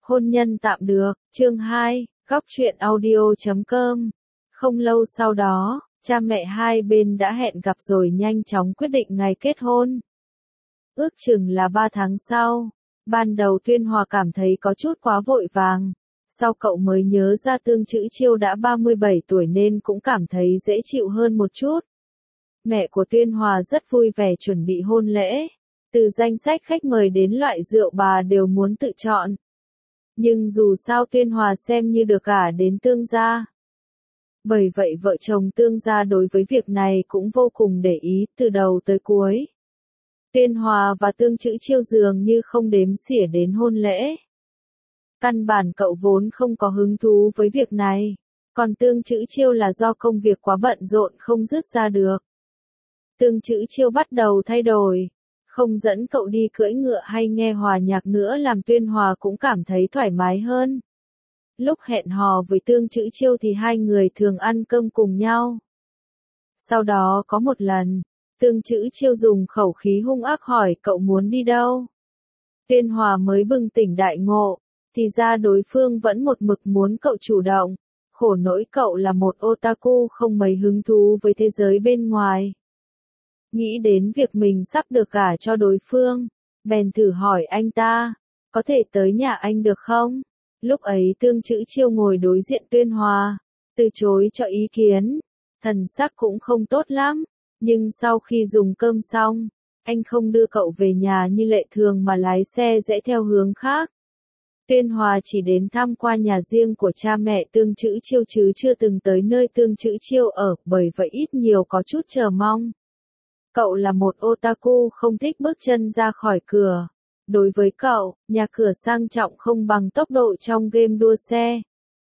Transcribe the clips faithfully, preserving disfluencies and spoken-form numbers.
Hôn nhân tạm được, chương hai, góc truyện audio chấm com. Không lâu sau đó, cha mẹ hai bên đã hẹn gặp rồi nhanh chóng quyết định ngày kết hôn. Ước chừng là ba tháng sau, ban đầu Tuyên Hòa cảm thấy có chút quá vội vàng. Sau cậu mới nhớ ra Tương Chữ Chiêu đã ba mươi bảy tuổi nên cũng cảm thấy dễ chịu hơn một chút. Mẹ của Tuyên Hòa rất vui vẻ chuẩn bị hôn lễ. Từ danh sách khách mời đến loại rượu bà đều muốn tự chọn. Nhưng dù sao Tuyên Hòa xem như được gả đến Tương gia. Bởi vậy vợ chồng Tương gia đối với việc này cũng vô cùng để ý từ đầu tới cuối. Tuyên Hòa và Tương Chữ Chiêu dường như không đếm xỉa đến hôn lễ. Căn bản cậu vốn không có hứng thú với việc này, còn Tương Chữ Chiêu là do công việc quá bận rộn không dứt ra được. Tương Chữ Chiêu bắt đầu thay đổi, không dẫn cậu đi cưỡi ngựa hay nghe hòa nhạc nữa làm Tuyên Hòa cũng cảm thấy thoải mái hơn. Lúc hẹn hò với Tương Chữ Chiêu thì hai người thường ăn cơm cùng nhau. Sau đó có một lần, Tương Chữ Chiêu dùng khẩu khí hung ác hỏi cậu muốn đi đâu. Tuyên Hòa mới bừng tỉnh đại ngộ, thì ra đối phương vẫn một mực muốn cậu chủ động. Khổ nỗi cậu là một otaku không mấy hứng thú với thế giới bên ngoài. Nghĩ đến việc mình sắp được gả cho đối phương, bèn thử hỏi anh ta, có thể tới nhà anh được không? Lúc ấy Tương Chữ Chiêu ngồi đối diện Tuyên Hòa, từ chối cho ý kiến, thần sắc cũng không tốt lắm, nhưng sau khi dùng cơm xong, anh không đưa cậu về nhà như lệ thường mà lái xe rẽ theo hướng khác. Tuyên Hòa chỉ đến thăm qua nhà riêng của cha mẹ Tương Chữ Chiêu chứ chưa từng tới nơi Tương Chữ Chiêu ở, bởi vậy ít nhiều có chút chờ mong. Cậu là một otaku không thích bước chân ra khỏi cửa. Đối với cậu, nhà cửa sang trọng không bằng tốc độ trong game đua xe.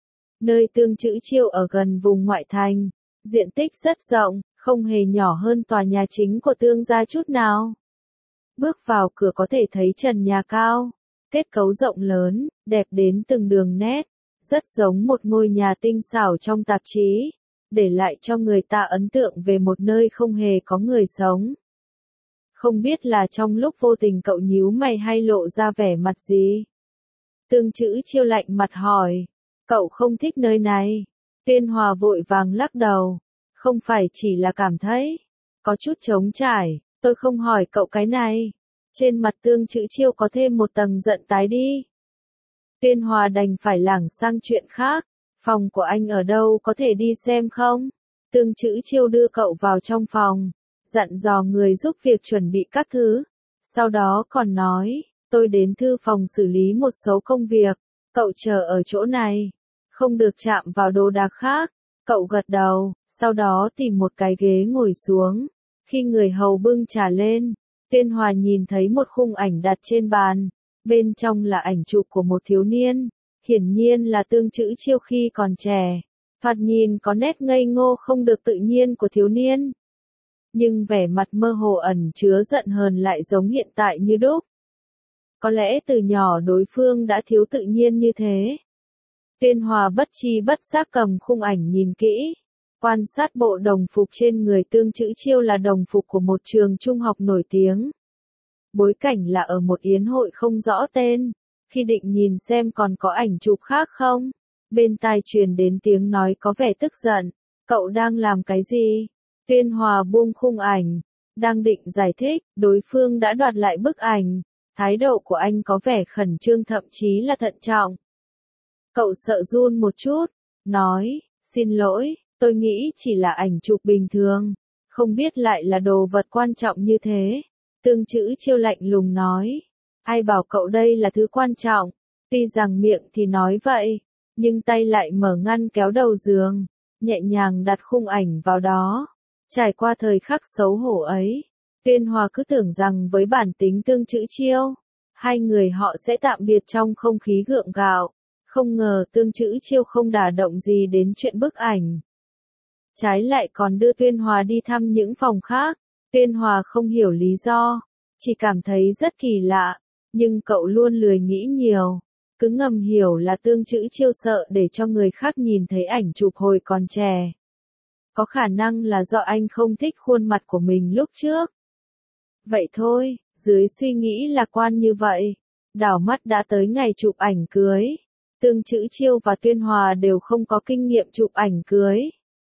Nơi Tương Chữ Chiêu ở gần vùng ngoại thành, diện tích rất rộng, không hề nhỏ hơn tòa nhà chính của Tương gia chút nào. Bước vào cửa có thể thấy trần nhà cao, kết cấu rộng lớn, đẹp đến từng đường nét, rất giống một ngôi nhà tinh xảo trong tạp chí, để lại cho người ta ấn tượng về một nơi không hề có người sống. Không biết là trong lúc vô tình cậu nhíu mày hay lộ ra vẻ mặt gì? Tương Chữ Chiêu lạnh mặt hỏi, cậu không thích nơi này. Tuyên Hòa vội vàng lắc đầu, không phải chỉ là cảm thấy có chút trống trải, tôi không hỏi cậu cái này. Trên mặt Tương Chữ Chiêu có thêm một tầng giận tái đi. Tuyên Hòa đành phải lảng sang chuyện khác, phòng của anh ở đâu có thể đi xem không? Tương Chữ Chiêu đưa cậu vào trong phòng, dặn dò người giúp việc chuẩn bị các thứ. Sau đó còn nói, tôi đến thư phòng xử lý một số công việc, cậu chờ ở chỗ này, không được chạm vào đồ đạc khác. Cậu gật đầu, sau đó tìm một cái ghế ngồi xuống. Khi người hầu bưng trà lên, Tuyên Hòa nhìn thấy một khung ảnh đặt trên bàn, bên trong là ảnh chụp của một thiếu niên, hiển nhiên là Tương Chữ Chiêu khi còn trẻ. Thoạt nhìn có nét ngây ngô không được tự nhiên của thiếu niên. Nhưng vẻ mặt mơ hồ ẩn chứa giận hờn lại giống hiện tại như đúc. Có lẽ từ nhỏ đối phương đã thiếu tự nhiên như thế. Tuyên Hòa bất tri bất giác cầm khung ảnh nhìn kỹ, quan sát bộ đồng phục trên người Tương Chữ Chiêu là đồng phục của một trường trung học nổi tiếng. Bối cảnh là ở một yến hội không rõ tên. Khi định nhìn xem còn có ảnh chụp khác không, bên tai truyền đến tiếng nói có vẻ tức giận, cậu đang làm cái gì? Tuyên Hòa buông khung ảnh, đang định giải thích, đối phương đã đoạt lại bức ảnh, thái độ của anh có vẻ khẩn trương thậm chí là thận trọng. Cậu sợ run một chút, nói, xin lỗi, tôi nghĩ chỉ là ảnh chụp bình thường, không biết lại là đồ vật quan trọng như thế. Tương Chữ Chiêu lạnh lùng nói, ai bảo cậu đây là thứ quan trọng, tuy rằng miệng thì nói vậy, nhưng tay lại mở ngăn kéo đầu giường, nhẹ nhàng đặt khung ảnh vào đó. Trải qua thời khắc xấu hổ ấy, Tuyên Hòa cứ tưởng rằng với bản tính Tương Chữ Chiêu, hai người họ sẽ tạm biệt trong không khí gượng gạo, không ngờ Tương Chữ Chiêu không đả động gì đến chuyện bức ảnh. Trái lại còn đưa Tuyên Hòa đi thăm những phòng khác. Tuyên Hòa không hiểu lý do, chỉ cảm thấy rất kỳ lạ, nhưng cậu luôn lười nghĩ nhiều, cứ ngầm hiểu là Tương Chữ Chiêu sợ để cho người khác nhìn thấy ảnh chụp hồi còn trẻ. Có khả năng là do anh không thích khuôn mặt của mình lúc trước. Vậy thôi, dưới suy nghĩ lạc quan như vậy, Đảo mắt đã tới ngày chụp ảnh cưới. Tương Chữ Chiêu và Tuyên Hòa đều không có kinh nghiệm chụp ảnh cưới.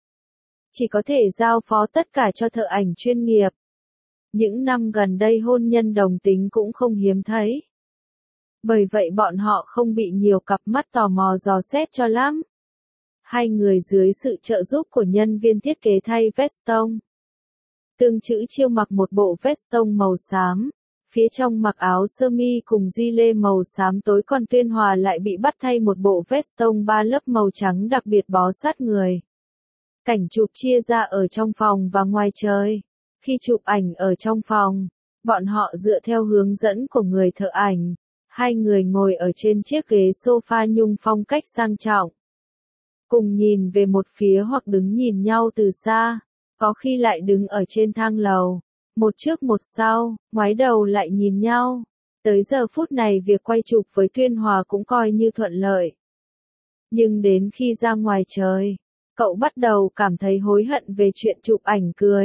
Chỉ có thể giao phó tất cả cho thợ ảnh chuyên nghiệp. Những năm gần đây hôn nhân đồng tính cũng không hiếm thấy. Bởi vậy bọn họ không bị nhiều cặp mắt tò mò dò xét cho lắm. Hai người dưới sự trợ giúp của nhân viên thiết kế thay veston. Tương Chữ Chiêu mặc một bộ veston màu xám, phía trong mặc áo sơ mi cùng gi lê màu xám tối, còn Tuyên Hòa lại bị bắt thay một bộ veston ba lớp màu trắng đặc biệt bó sát người. Cảnh chụp chia ra ở trong phòng và ngoài trời. Khi chụp ảnh ở trong phòng, bọn họ dựa theo hướng dẫn của người thợ ảnh. Hai người ngồi ở trên chiếc ghế sofa nhung phong cách sang trọng. Cùng nhìn về một phía hoặc đứng nhìn nhau từ xa, có khi lại đứng ở trên thang lầu, một trước một sau, ngoái đầu lại nhìn nhau. Tới giờ phút này việc quay chụp với Tuyên Hòa cũng coi như thuận lợi. Nhưng đến khi ra ngoài trời, cậu bắt đầu cảm thấy hối hận về chuyện chụp ảnh cưới.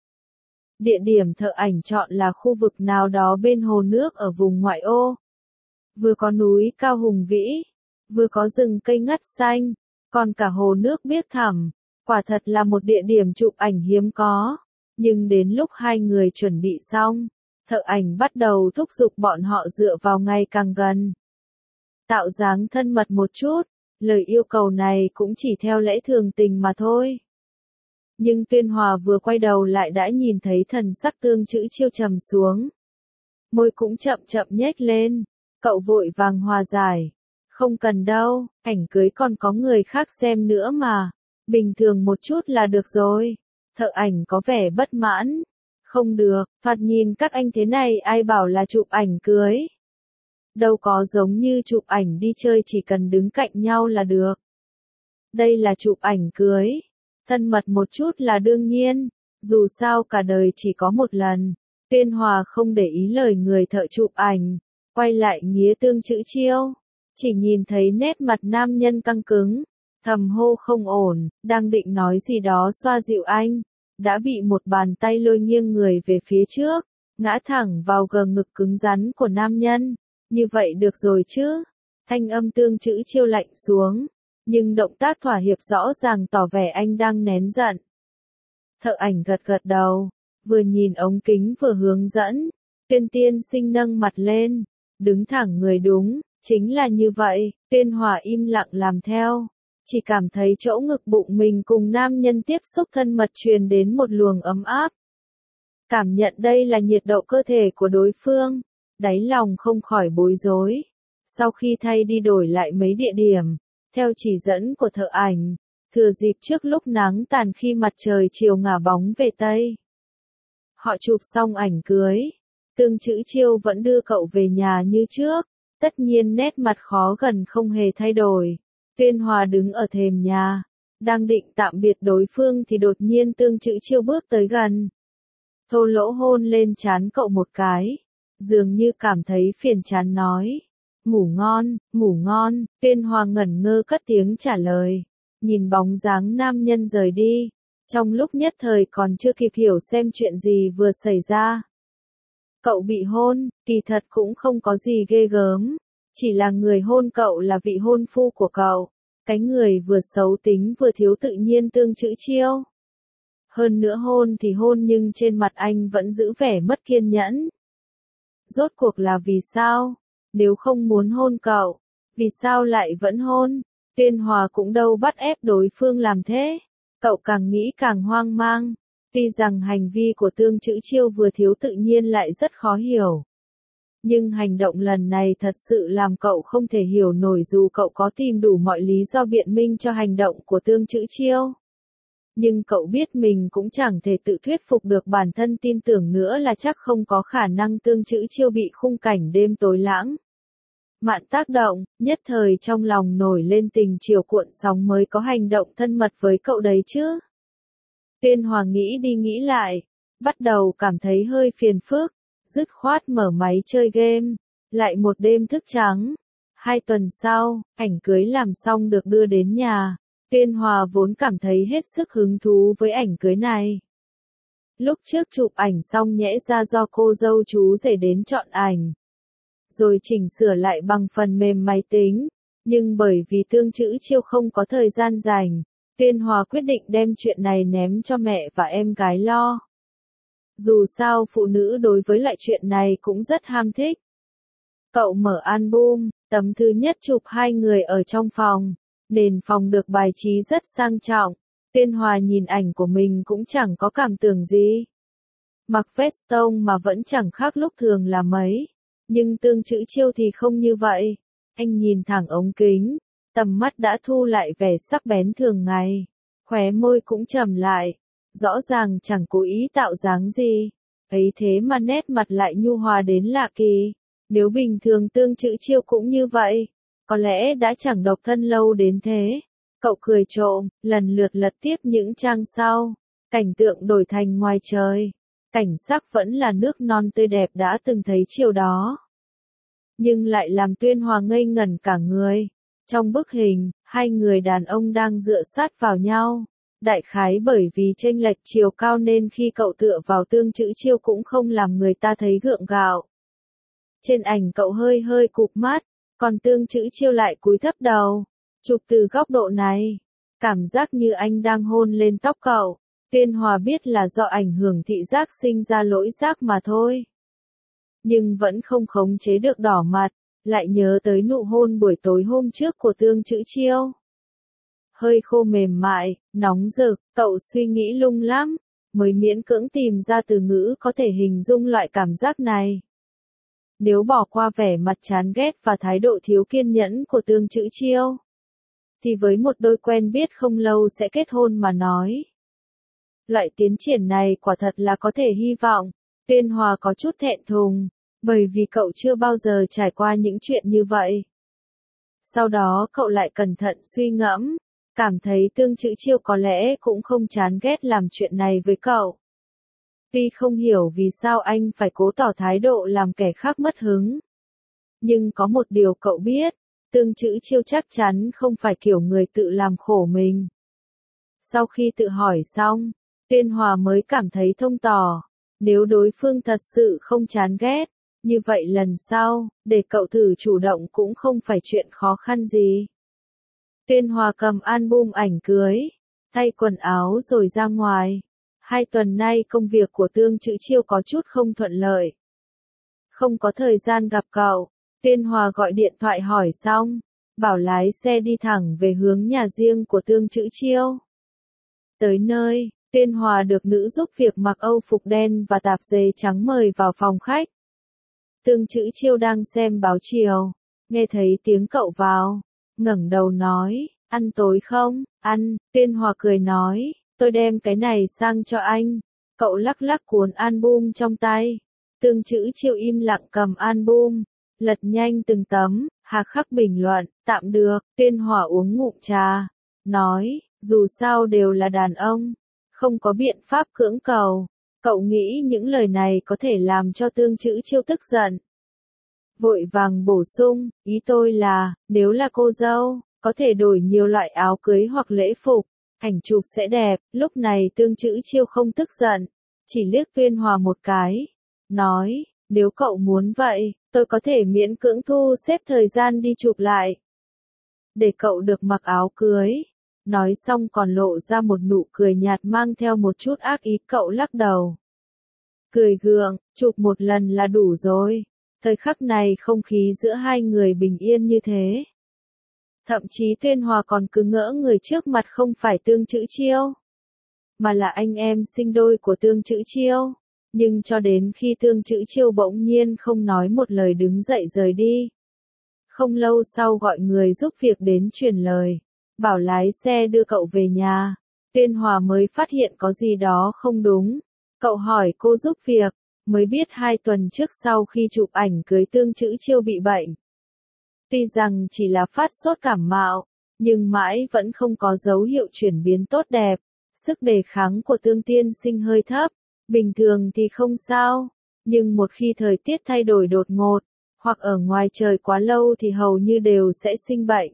Địa điểm thợ ảnh chọn là khu vực nào đó bên hồ nước ở vùng ngoại ô. Vừa có núi cao hùng vĩ, vừa có rừng cây ngắt xanh, còn cả hồ nước biếc thẳm. Quả thật là một địa điểm chụp ảnh hiếm có. Nhưng đến lúc hai người chuẩn bị xong, thợ ảnh bắt đầu thúc giục bọn họ dựa vào ngày càng gần. Tạo dáng thân mật một chút, lời yêu cầu này cũng chỉ theo lẽ thường tình mà thôi. Nhưng Tuyên Hòa vừa quay đầu lại đã nhìn thấy thần sắc Tương Chữ Chiêu trầm xuống. Môi cũng chậm chậm nhếch lên, cậu vội vàng hòa giải. Không cần đâu, ảnh cưới còn có người khác xem nữa mà. Bình thường một chút là được rồi. Thợ ảnh có vẻ bất mãn. Không được, thoạt nhìn các anh thế này ai bảo là chụp ảnh cưới. Đâu có giống như chụp ảnh đi chơi chỉ cần đứng cạnh nhau là được. Đây là chụp ảnh cưới. Thân mật một chút là đương nhiên. Dù sao cả đời chỉ có một lần. Tuyên Hòa không để ý lời người thợ chụp ảnh. Quay lại nghía Tương Chữ Chiêu. Chỉ nhìn thấy nét mặt nam nhân căng cứng. Thầm hô không ổn, đang định nói gì đó xoa dịu anh. Đã bị một bàn tay lôi nghiêng người về phía trước. Ngã thẳng vào gờ ngực cứng rắn của nam nhân. Như vậy được rồi chứ. Thanh âm Tương Chữ Chiêu lạnh xuống. Nhưng động tác thỏa hiệp rõ ràng tỏ vẻ anh đang nén giận. Thợ ảnh gật gật đầu. Vừa nhìn ống kính vừa hướng dẫn. Tuyên tiên sinh nâng mặt lên. Đứng thẳng người đúng. Chính là như vậy. Tuyên Hòa im lặng làm theo. Chỉ cảm thấy chỗ ngực bụng mình cùng nam nhân tiếp xúc thân mật truyền đến một luồng ấm áp. Cảm nhận đây là nhiệt độ cơ thể của đối phương. Đáy lòng không khỏi bối rối. Sau khi thay đi đổi lại mấy địa điểm, theo chỉ dẫn của thợ ảnh, thừa dịp trước lúc nắng tàn khi mặt trời chiều ngả bóng về Tây. Họ chụp xong ảnh cưới. Tương Chữ Chiêu vẫn đưa cậu về nhà như trước. Tất nhiên nét mặt khó gần không hề thay đổi. Tuyên Hòa đứng ở thềm nhà. Đang định tạm biệt đối phương thì đột nhiên Tương Chữ Chiêu bước tới gần. Thô lỗ hôn lên trán cậu một cái. Dường như cảm thấy phiền chán nói. Ngủ ngon, ngủ ngon. Tuyên Hòa ngẩn ngơ cất tiếng trả lời. Nhìn bóng dáng nam nhân rời đi. Trong lúc nhất thời còn chưa kịp hiểu xem chuyện gì vừa xảy ra. Cậu bị hôn, kỳ thật cũng không có gì ghê gớm. Chỉ là người hôn cậu là vị hôn phu của cậu. Cái người vừa xấu tính vừa thiếu tự nhiên Tương Chữ Chiêu. Hơn nữa hôn thì hôn nhưng trên mặt anh vẫn giữ vẻ mất kiên nhẫn. Rốt cuộc là vì sao? Nếu không muốn hôn cậu, vì sao lại vẫn hôn? Tuyên Hòa cũng đâu bắt ép đối phương làm thế. Cậu càng nghĩ càng hoang mang. Tuy rằng hành vi của Tương Chữ Chiêu vừa thiếu tự nhiên lại rất khó hiểu. Nhưng hành động lần này thật sự làm cậu không thể hiểu nổi dù cậu có tìm đủ mọi lý do biện minh cho hành động của Tương Chữ Chiêu. Nhưng cậu biết mình cũng chẳng thể tự thuyết phục được bản thân tin tưởng nữa là chắc không có khả năng Tương Chữ Chiêu bị khung cảnh đêm tối lãng mạn tác động, nhất thời trong lòng nổi lên tình chiều cuộn sóng mới có hành động thân mật với cậu đấy chứ. Tuyên Hòa nghĩ đi nghĩ lại, bắt đầu cảm thấy hơi phiền phức, dứt khoát mở máy chơi game, lại một đêm thức trắng. Hai tuần sau, ảnh cưới làm xong được đưa đến nhà. Tuyên Hòa vốn cảm thấy hết sức hứng thú với ảnh cưới này. Lúc trước chụp ảnh xong nhẽ ra do cô dâu chú rể đến chọn ảnh. rồi chỉnh sửa lại bằng phần mềm máy tính. Nhưng bởi vì Tương Chữ Chiêu không có thời gian rảnh, Tuyên Hòa quyết định đem chuyện này ném cho mẹ và em gái lo. Dù sao phụ nữ đối với loại chuyện này cũng rất ham thích. Cậu mở album, tấm thứ nhất chụp hai người ở trong phòng. Nền phòng được bài trí rất sang trọng. Tuyên Hòa nhìn ảnh của mình cũng chẳng có cảm tưởng gì. Mặc vest tông mà vẫn chẳng khác lúc thường là mấy. Nhưng Tương Chữ Chiêu thì không như vậy. Anh nhìn thẳng ống kính, tầm mắt đã thu lại vẻ sắc bén thường ngày. Khóe môi cũng trầm lại. Rõ ràng chẳng cố ý tạo dáng gì. Ấy thế mà nét mặt lại nhu hòa đến lạ kỳ. Nếu bình thường Tương Chữ Chiêu cũng như vậy, có lẽ đã chẳng độc thân lâu đến thế. Cậu cười trộm, lần lượt lật tiếp những trang sau. Cảnh tượng đổi thành ngoài trời. Cảnh sắc vẫn là nước non tươi đẹp đã từng thấy chiều đó. Nhưng lại làm Tuyên Hòa ngây ngẩn cả người. Trong bức hình, hai người đàn ông đang dựa sát vào nhau. Đại khái bởi vì chênh lệch chiều cao nên khi cậu tựa vào Tương Chữ Chiêu cũng không làm người ta thấy gượng gạo. Trên ảnh cậu hơi hơi cụp mắt, còn Tương Chữ Chiêu lại cúi thấp đầu. Chụp từ góc độ này, cảm giác như anh đang hôn lên tóc cậu. Tuyên Hòa biết là do ảnh hưởng thị giác sinh ra lỗi giác mà thôi. Nhưng vẫn không khống chế được đỏ mặt, lại nhớ tới nụ hôn buổi tối hôm trước của Tương Chữ Chiêu. Hơi khô mềm mại, nóng rực, cậu suy nghĩ lung lắm, mới miễn cưỡng tìm ra từ ngữ có thể hình dung loại cảm giác này. Nếu bỏ qua vẻ mặt chán ghét và thái độ thiếu kiên nhẫn của Tương Chữ Chiêu, thì với một đôi quen biết không lâu sẽ kết hôn mà nói. Loại tiến triển này quả thật là có thể hy vọng. Tuyên Hòa có chút thẹn thùng, bởi vì cậu chưa bao giờ trải qua những chuyện như vậy. Sau đó cậu lại cẩn thận suy ngẫm, cảm thấy Tương Chữ Chiêu có lẽ cũng không chán ghét làm chuyện này với cậu. Tuy không hiểu vì sao anh phải cố tỏ thái độ làm kẻ khác mất hứng. Nhưng có một điều cậu biết, Tương Chữ Chiêu chắc chắn không phải kiểu người tự làm khổ mình. Sau khi tự hỏi xong, Tuyên Hòa mới cảm thấy thông tỏ. Nếu đối phương thật sự không chán ghét, như vậy lần sau, để cậu thử chủ động cũng không phải chuyện khó khăn gì. Tuyên Hòa cầm album ảnh cưới, thay quần áo rồi ra ngoài. Hai tuần nay công việc của Tương Chữ Chiêu có chút không thuận lợi. Không có thời gian gặp cậu, Tuyên Hòa gọi điện thoại hỏi xong, bảo lái xe đi thẳng về hướng nhà riêng của Tương Chữ Chiêu. Tới nơi, Tuyên Hòa được nữ giúp việc mặc âu phục đen và tạp dề trắng mời vào phòng khách. Tương Chữ Chiêu đang xem báo chiều, nghe thấy tiếng cậu vào, ngẩng đầu nói, ăn tối không? Ăn, Tuyên Hòa cười nói, tôi đem cái này sang cho anh. Cậu lắc lắc cuốn album trong tay. Tương Chữ Chiêu im lặng cầm album, lật nhanh từng tấm, hà khắc bình luận, tạm được. Tuyên Hòa uống ngụm trà, nói, dù sao đều là đàn ông, không có biện pháp cưỡng cầu. Cậu nghĩ những lời này có thể làm cho Tương Chữ Chiêu tức giận. Vội vàng bổ sung, ý tôi là, nếu là cô dâu, có thể đổi nhiều loại áo cưới hoặc lễ phục, ảnh chụp sẽ đẹp. Lúc này Tương Chữ Chiêu không tức giận, chỉ liếc Tuyên Hòa một cái, nói, nếu cậu muốn vậy, tôi có thể miễn cưỡng thu xếp thời gian đi chụp lại, để cậu được mặc áo cưới. Nói xong còn lộ ra một nụ cười nhạt mang theo một chút ác ý. Cậu lắc đầu, cười gượng, chụp một lần là đủ rồi. Thời khắc này không khí giữa hai người bình yên như thế. Thậm chí Tuyên Hòa còn cứ ngỡ người trước mặt không phải Tương Chữ Chiêu, mà là anh em sinh đôi của Tương Chữ Chiêu. Nhưng cho đến khi Tương Chữ Chiêu bỗng nhiên không nói một lời đứng dậy rời đi. Không lâu sau gọi người giúp việc đến truyền lời, bảo lái xe đưa cậu về nhà. Tuyên Hòa mới phát hiện có gì đó không đúng. Cậu hỏi cô giúp việc, mới biết hai tuần trước sau khi chụp ảnh cưới Tương Chữ Chiêu bị bệnh. Tuy rằng chỉ là phát sốt cảm mạo, nhưng mãi vẫn không có dấu hiệu chuyển biến tốt đẹp. Sức đề kháng của Tương tiên sinh hơi thấp, bình thường thì không sao, nhưng một khi thời tiết thay đổi đột ngột, hoặc ở ngoài trời quá lâu thì hầu như đều sẽ sinh bệnh.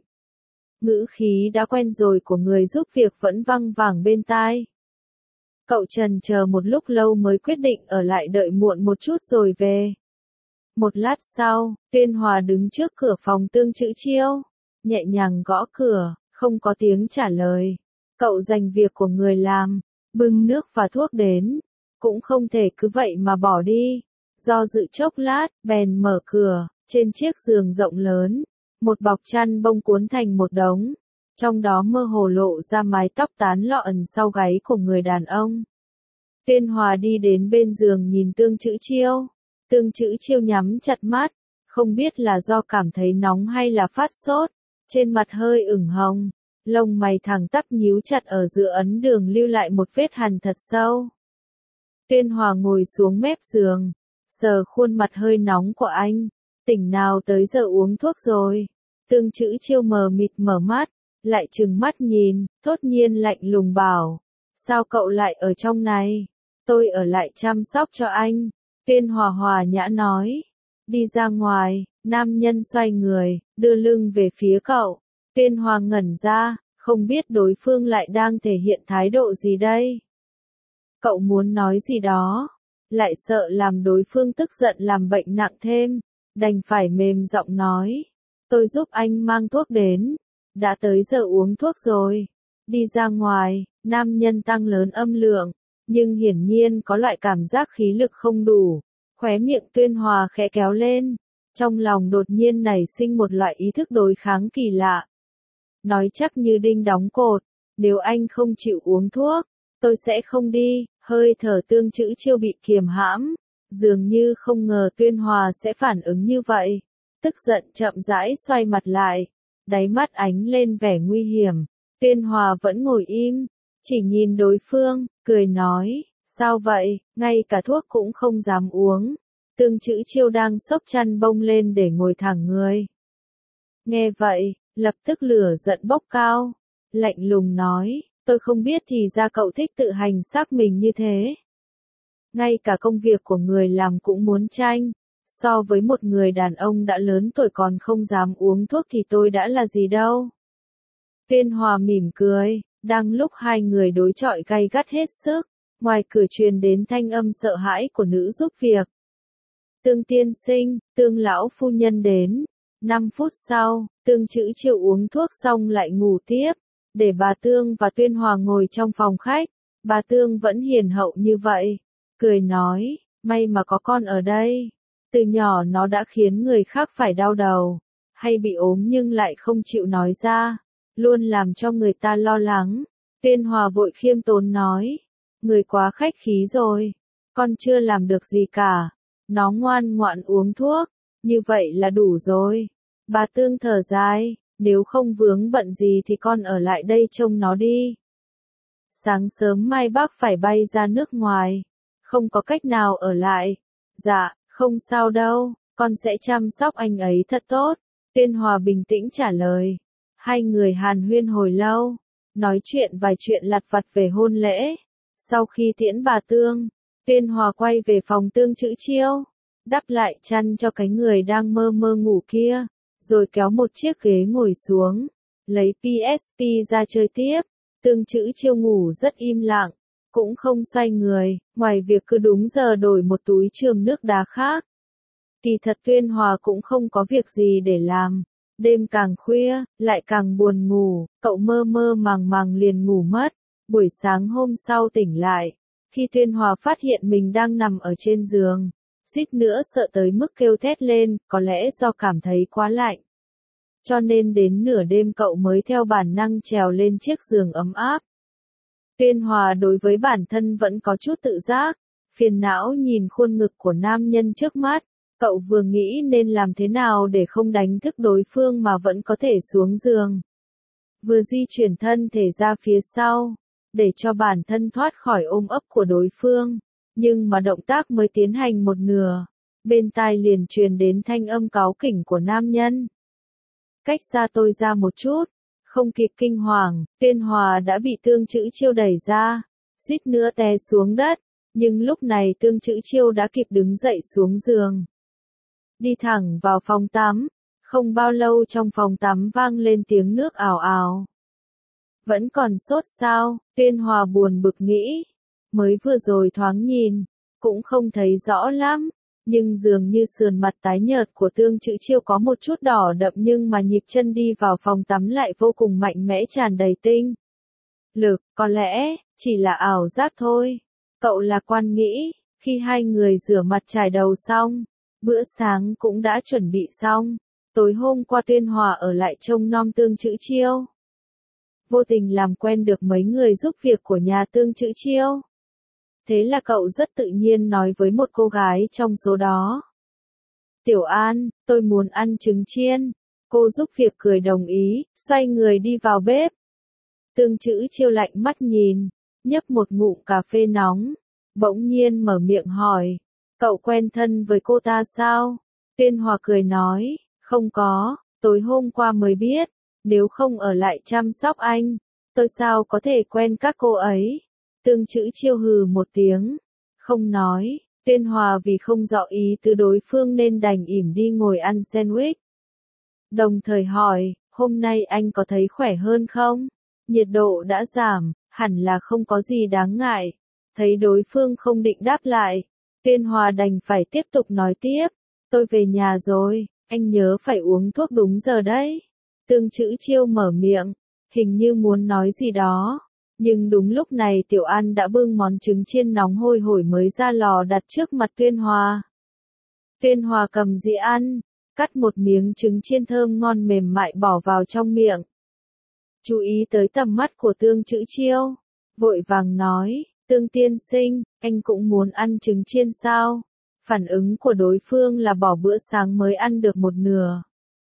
Ngữ khí đã quen rồi của người giúp việc vẫn văng vẳng bên tai. Cậu trần chờ một lúc lâu mới quyết định ở lại đợi muộn một chút rồi về. Một lát sau, Tuyên Hòa đứng trước cửa phòng Tương Chữ Chiêu, nhẹ nhàng gõ cửa, không có tiếng trả lời. Cậu dành việc của người làm, bưng nước và thuốc đến, cũng không thể cứ vậy mà bỏ đi. Do dự chốc lát, bèn mở cửa, trên chiếc giường rộng lớn, một bọc chăn bông cuốn thành một đống, trong đó mơ hồ lộ ra mái tóc tán lọn sau gáy của người đàn ông. Tuyên Hòa đi đến bên giường nhìn Tương Chữ Chiêu. Tương Chữ Chiêu nhắm chặt mắt, không biết là do cảm thấy nóng hay là phát sốt, trên mặt hơi ửng hồng, lông mày thẳng tắp nhíu chặt ở giữa ấn đường lưu lại một vết hằn thật sâu. Tuyên Hòa ngồi xuống mép giường, sờ khuôn mặt hơi nóng của anh, tỉnh nào tới giờ uống thuốc rồi. Tương Chữ Chiêu mờ mịt mở mắt, lại trừng mắt nhìn, thốt nhiên lạnh lùng bảo, sao cậu lại ở trong này? Tôi ở lại chăm sóc cho anh. Tuyên Hòa hòa nhã nói. Đi ra ngoài, nam nhân xoay người, đưa lưng về phía cậu. Tuyên Hòa ngẩn ra, không biết đối phương lại đang thể hiện thái độ gì đây. Cậu muốn nói gì đó, lại sợ làm đối phương tức giận làm bệnh nặng thêm, đành phải mềm giọng nói. Tôi giúp anh mang thuốc đến, đã tới giờ uống thuốc rồi. Đi ra ngoài, nam nhân tăng lớn âm lượng, nhưng hiển nhiên có loại cảm giác khí lực không đủ. Khóe miệng Tuyên Hòa khẽ kéo lên, trong lòng đột nhiên nảy sinh một loại ý thức đối kháng kỳ lạ. Nói chắc như đinh đóng cột, nếu anh không chịu uống thuốc, tôi sẽ không đi. Hơi thở Tương Chữ Chiêu bị kiềm hãm, dường như không ngờ Tuyên Hòa sẽ phản ứng như vậy. Tức giận chậm rãi xoay mặt lại, đáy mắt ánh lên vẻ nguy hiểm. Tuyên Hòa vẫn ngồi im, chỉ nhìn đối phương, cười nói, sao vậy, ngay cả thuốc cũng không dám uống. Tương Chữ Chiêu đang xốc chăn bông lên để ngồi thẳng người. Nghe vậy, lập tức lửa giận bốc cao, lạnh lùng nói, tôi không biết thì ra cậu thích tự hành xác mình như thế. Ngay cả công việc của người làm cũng muốn tranh, so với một người đàn ông đã lớn tuổi còn không dám uống thuốc thì tôi đã là gì đâu. Tuyên Hòa mỉm cười, đang lúc hai người đối chọi gay gắt hết sức, ngoài cửa truyền đến thanh âm sợ hãi của nữ giúp việc. Tương tiên sinh, Tương lão phu nhân đến. Năm phút sau, Tương Chữ Chiêu uống thuốc xong lại ngủ tiếp, để bà Tương và Tuyên Hòa ngồi trong phòng khách. Bà Tương vẫn hiền hậu như vậy, cười nói, may mà có con ở đây. Từ nhỏ nó đã khiến người khác phải đau đầu, hay bị ốm nhưng lại không chịu nói ra, luôn làm cho người ta lo lắng. Tuyên Hòa vội khiêm tốn nói, người quá khách khí rồi, con chưa làm được gì cả, nó ngoan ngoãn uống thuốc, như vậy là đủ rồi. Bà Tương thở dài, nếu không vướng bận gì thì con ở lại đây trông nó đi. Sáng sớm mai bác phải bay ra nước ngoài, không có cách nào ở lại. Dạ, không sao đâu, con sẽ chăm sóc anh ấy thật tốt. Tuyên Hòa bình tĩnh trả lời. Hai người hàn huyên hồi lâu, nói chuyện vài chuyện lặt vặt về hôn lễ. Sau khi tiễn bà Tương, Tuyên Hòa quay về phòng Tương Chữ Chiêu, đắp lại chăn cho cái người đang mơ mơ ngủ kia, rồi kéo một chiếc ghế ngồi xuống, lấy pê ét pê ra chơi tiếp. Tương Chữ Chiêu ngủ rất im lặng, cũng không xoay người, ngoài việc cứ đúng giờ đổi một túi chườm nước đá khác. Kỳ thật Tuyên Hòa cũng không có việc gì để làm. Đêm càng khuya, lại càng buồn ngủ, cậu mơ mơ màng màng liền ngủ mất. Buổi sáng hôm sau tỉnh lại, khi Tuyên Hòa phát hiện mình đang nằm ở trên giường, suýt nữa sợ tới mức kêu thét lên, có lẽ do cảm thấy quá lạnh. Cho nên đến nửa đêm cậu mới theo bản năng trèo lên chiếc giường ấm áp. Tuyên Hòa đối với bản thân vẫn có chút tự giác, phiền não nhìn khuôn ngực của nam nhân trước mắt. Cậu vừa nghĩ nên làm thế nào để không đánh thức đối phương mà vẫn có thể xuống giường. Vừa di chuyển thân thể ra phía sau, để cho bản thân thoát khỏi ôm ấp của đối phương. Nhưng mà động tác mới tiến hành một nửa, bên tai liền truyền đến thanh âm cáu kỉnh của nam nhân. Cách xa tôi ra một chút, không kịp kinh hoàng, Tuyên Hòa đã bị Tương Chữ Chiêu đẩy ra, suýt nữa té xuống đất, nhưng lúc này Tương Chữ Chiêu đã kịp đứng dậy xuống giường. Đi thẳng vào phòng tắm, không bao lâu trong phòng tắm vang lên tiếng nước ào ào. Vẫn còn sốt sao, Tuyên Hòa buồn bực nghĩ, mới vừa rồi thoáng nhìn, cũng không thấy rõ lắm, Nhưng dường như sườn mặt tái nhợt của Tương Chữ Chiêu có một chút đỏ đậm nhưng mà nhịp chân đi vào phòng tắm lại vô cùng mạnh mẽ tràn đầy tinh lực, có lẽ, chỉ là ảo giác thôi. Cậu lạc quan nghĩ, khi hai người rửa mặt chải đầu xong, bữa sáng cũng đã chuẩn bị xong, tối hôm qua Tuyên Hòa ở lại trông nom Tương Chữ Chiêu. Vô tình làm quen được mấy người giúp việc của nhà Tương Chữ Chiêu. Thế là cậu rất tự nhiên nói với một cô gái trong số đó. Tiểu An, tôi muốn ăn trứng chiên. Cô giúp việc cười đồng ý, xoay người đi vào bếp. Tương Chữ Chiêu lạnh mắt nhìn, nhấp một ngụm cà phê nóng, bỗng nhiên mở miệng hỏi, cậu quen thân với cô ta sao? Tuyên Hòa cười nói, không có, tối hôm qua mới biết, nếu không ở lại chăm sóc anh, tôi sao có thể quen các cô ấy? Tương Chữ Chiêu hừ một tiếng, không nói. Tuyên Hòa vì không rõ ý từ đối phương nên đành ỉm đi ngồi ăn sandwich. Đồng thời hỏi, hôm nay anh có thấy khỏe hơn không? Nhiệt độ đã giảm, hẳn là không có gì đáng ngại. Thấy đối phương không định đáp lại, Tuyên Hòa đành phải tiếp tục nói tiếp. Tôi về nhà rồi, anh nhớ phải uống thuốc đúng giờ đấy. Tương Chữ Chiêu mở miệng, hình như muốn nói gì đó. Nhưng đúng lúc này Tiểu An đã bưng món trứng chiên nóng hôi hổi mới ra lò đặt trước mặt Tuyên Hòa. Tuyên Hòa cầm dĩa ăn, cắt một miếng trứng chiên thơm ngon mềm mại bỏ vào trong miệng. Chú ý tới tầm mắt của Tương Chữ Chiêu, vội vàng nói, Tương tiên sinh, anh cũng muốn ăn trứng chiên sao? Phản ứng của đối phương là bỏ bữa sáng mới ăn được một nửa.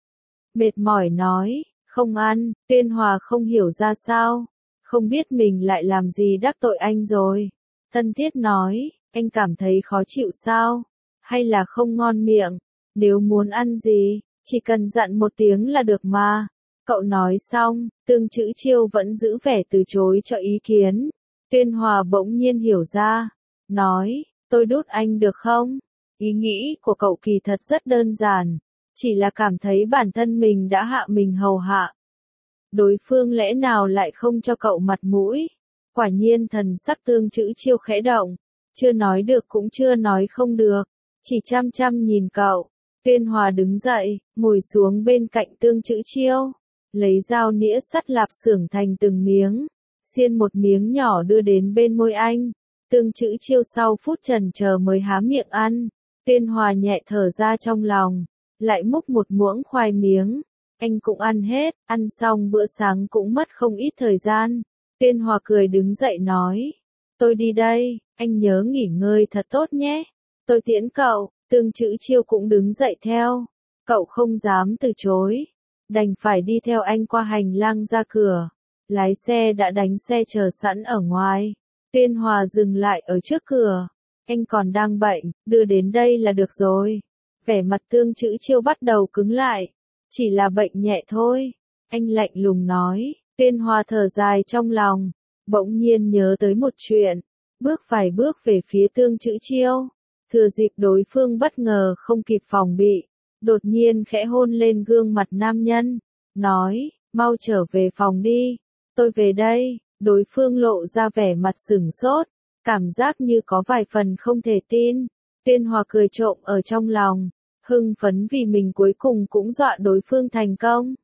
Mệt mỏi nói, không ăn. Tuyên Hòa không hiểu ra sao. Không biết mình lại làm gì đắc tội anh rồi. Thân thiết nói, anh cảm thấy khó chịu sao? Hay là không ngon miệng? Nếu muốn ăn gì, chỉ cần dặn một tiếng là được mà. Cậu nói xong, Tương Chữ Chiêu vẫn giữ vẻ từ chối cho ý kiến. Tuyên Hòa bỗng nhiên hiểu ra, nói, tôi đút anh được không? Ý nghĩ của cậu kỳ thật rất đơn giản, chỉ là cảm thấy bản thân mình đã hạ mình hầu hạ. Đối phương lẽ nào lại không cho cậu mặt mũi? Quả nhiên thần sắc Tương Chữ Chiêu khẽ động, chưa nói được cũng chưa nói không được, chỉ chăm chăm nhìn cậu. Tuyên Hòa đứng dậy, ngồi xuống bên cạnh Tương Chữ Chiêu, lấy dao nĩa sắt lạp xưởng thành từng miếng, xiên một miếng nhỏ đưa đến bên môi anh. Tương Chữ Chiêu sau phút chần chờ mới há miệng ăn. Tuyên Hòa nhẹ thở ra trong lòng, lại múc một muỗng khoai miếng. Anh cũng ăn hết, ăn xong bữa sáng cũng mất không ít thời gian. Tuyên Hòa cười đứng dậy nói, tôi đi đây, anh nhớ nghỉ ngơi thật tốt nhé. Tôi tiễn cậu. Tương Chữ Chiêu cũng đứng dậy theo. Cậu không dám từ chối, đành phải đi theo anh qua hành lang ra cửa. Lái xe đã đánh xe chờ sẵn ở ngoài. Tuyên Hòa dừng lại ở trước cửa. Anh còn đang bệnh, đưa đến đây là được rồi. Vẻ mặt Tương Chữ Chiêu bắt đầu cứng lại. Chỉ là bệnh nhẹ thôi. Anh lạnh lùng nói. Tuyên Hòa thở dài trong lòng, bỗng nhiên nhớ tới một chuyện. Bước vài bước về phía Tương Chữ Chiêu. Thừa dịp đối phương bất ngờ không kịp phòng bị, đột nhiên khẽ hôn lên gương mặt nam nhân, nói, mau trở về phòng đi, tôi về đây. Đối phương lộ ra vẻ mặt sửng sốt, cảm giác như có vài phần không thể tin. Tuyên Hòa cười trộm ở trong lòng, hưng phấn vì mình cuối cùng cũng dọa đối phương thành công.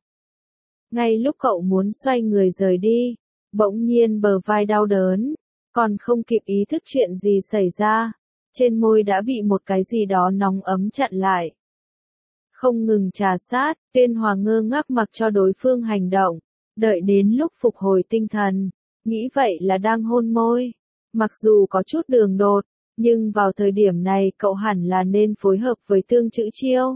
Ngay lúc cậu muốn xoay người rời đi, bỗng nhiên bờ vai đau đớn, còn không kịp ý thức chuyện gì xảy ra. Trên môi đã bị một cái gì đó nóng ấm chặn lại. Không ngừng trà sát, Tuyên Hòa ngơ ngác mặc cho đối phương hành động. Đợi đến lúc phục hồi tinh thần, nghĩ vậy là đang hôn môi. Mặc dù có chút đường đột, nhưng vào thời điểm này cậu hẳn là nên phối hợp với Tương Chữ Chiêu.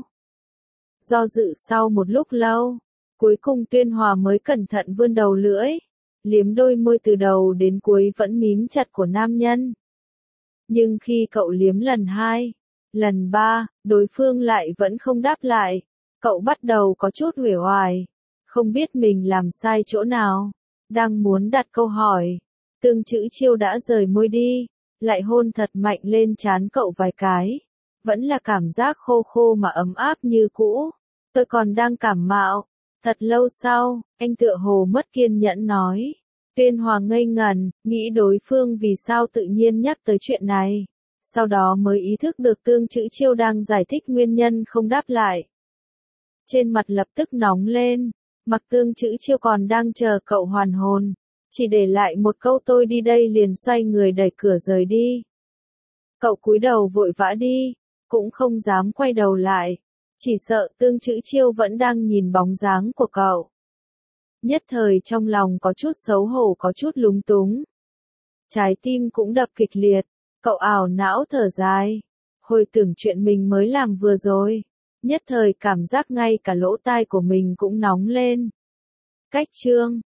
Do dự sau một lúc lâu, cuối cùng Tuyên Hòa mới cẩn thận vươn đầu lưỡi, liếm đôi môi từ đầu đến cuối vẫn mím chặt của nam nhân. Nhưng khi cậu liếm lần hai, lần ba, đối phương lại vẫn không đáp lại. Cậu bắt đầu có chút uể oải, không biết mình làm sai chỗ nào. Đang muốn đặt câu hỏi, Tương Chữ Chiêu đã rời môi đi, lại hôn thật mạnh lên trán cậu vài cái. Vẫn là cảm giác khô khô mà ấm áp như cũ. Tôi còn đang cảm mạo. Thật lâu sau, anh tựa hồ mất kiên nhẫn nói. Tuyên Hòa ngây ngần, nghĩ đối phương vì sao tự nhiên nhắc tới chuyện này. sau đó mới ý thức được Tương Chữ Chiêu đang giải thích nguyên nhân không đáp lại. Trên mặt lập tức nóng lên, mặc Tương Chữ Chiêu còn đang chờ cậu hoàn hồn, chỉ để lại một câu tôi đi đây liền xoay người đẩy cửa rời đi. Cậu cúi đầu vội vã đi, cũng không dám quay đầu lại, chỉ sợ Tương Chữ Chiêu vẫn đang nhìn bóng dáng của cậu. Nhất thời trong lòng có chút xấu hổ có chút lúng túng. Trái tim cũng đập kịch liệt, cậu ảo não thở dài, hồi tưởng chuyện mình mới làm vừa rồi, nhất thời cảm giác ngay cả lỗ tai của mình cũng nóng lên. Cách chương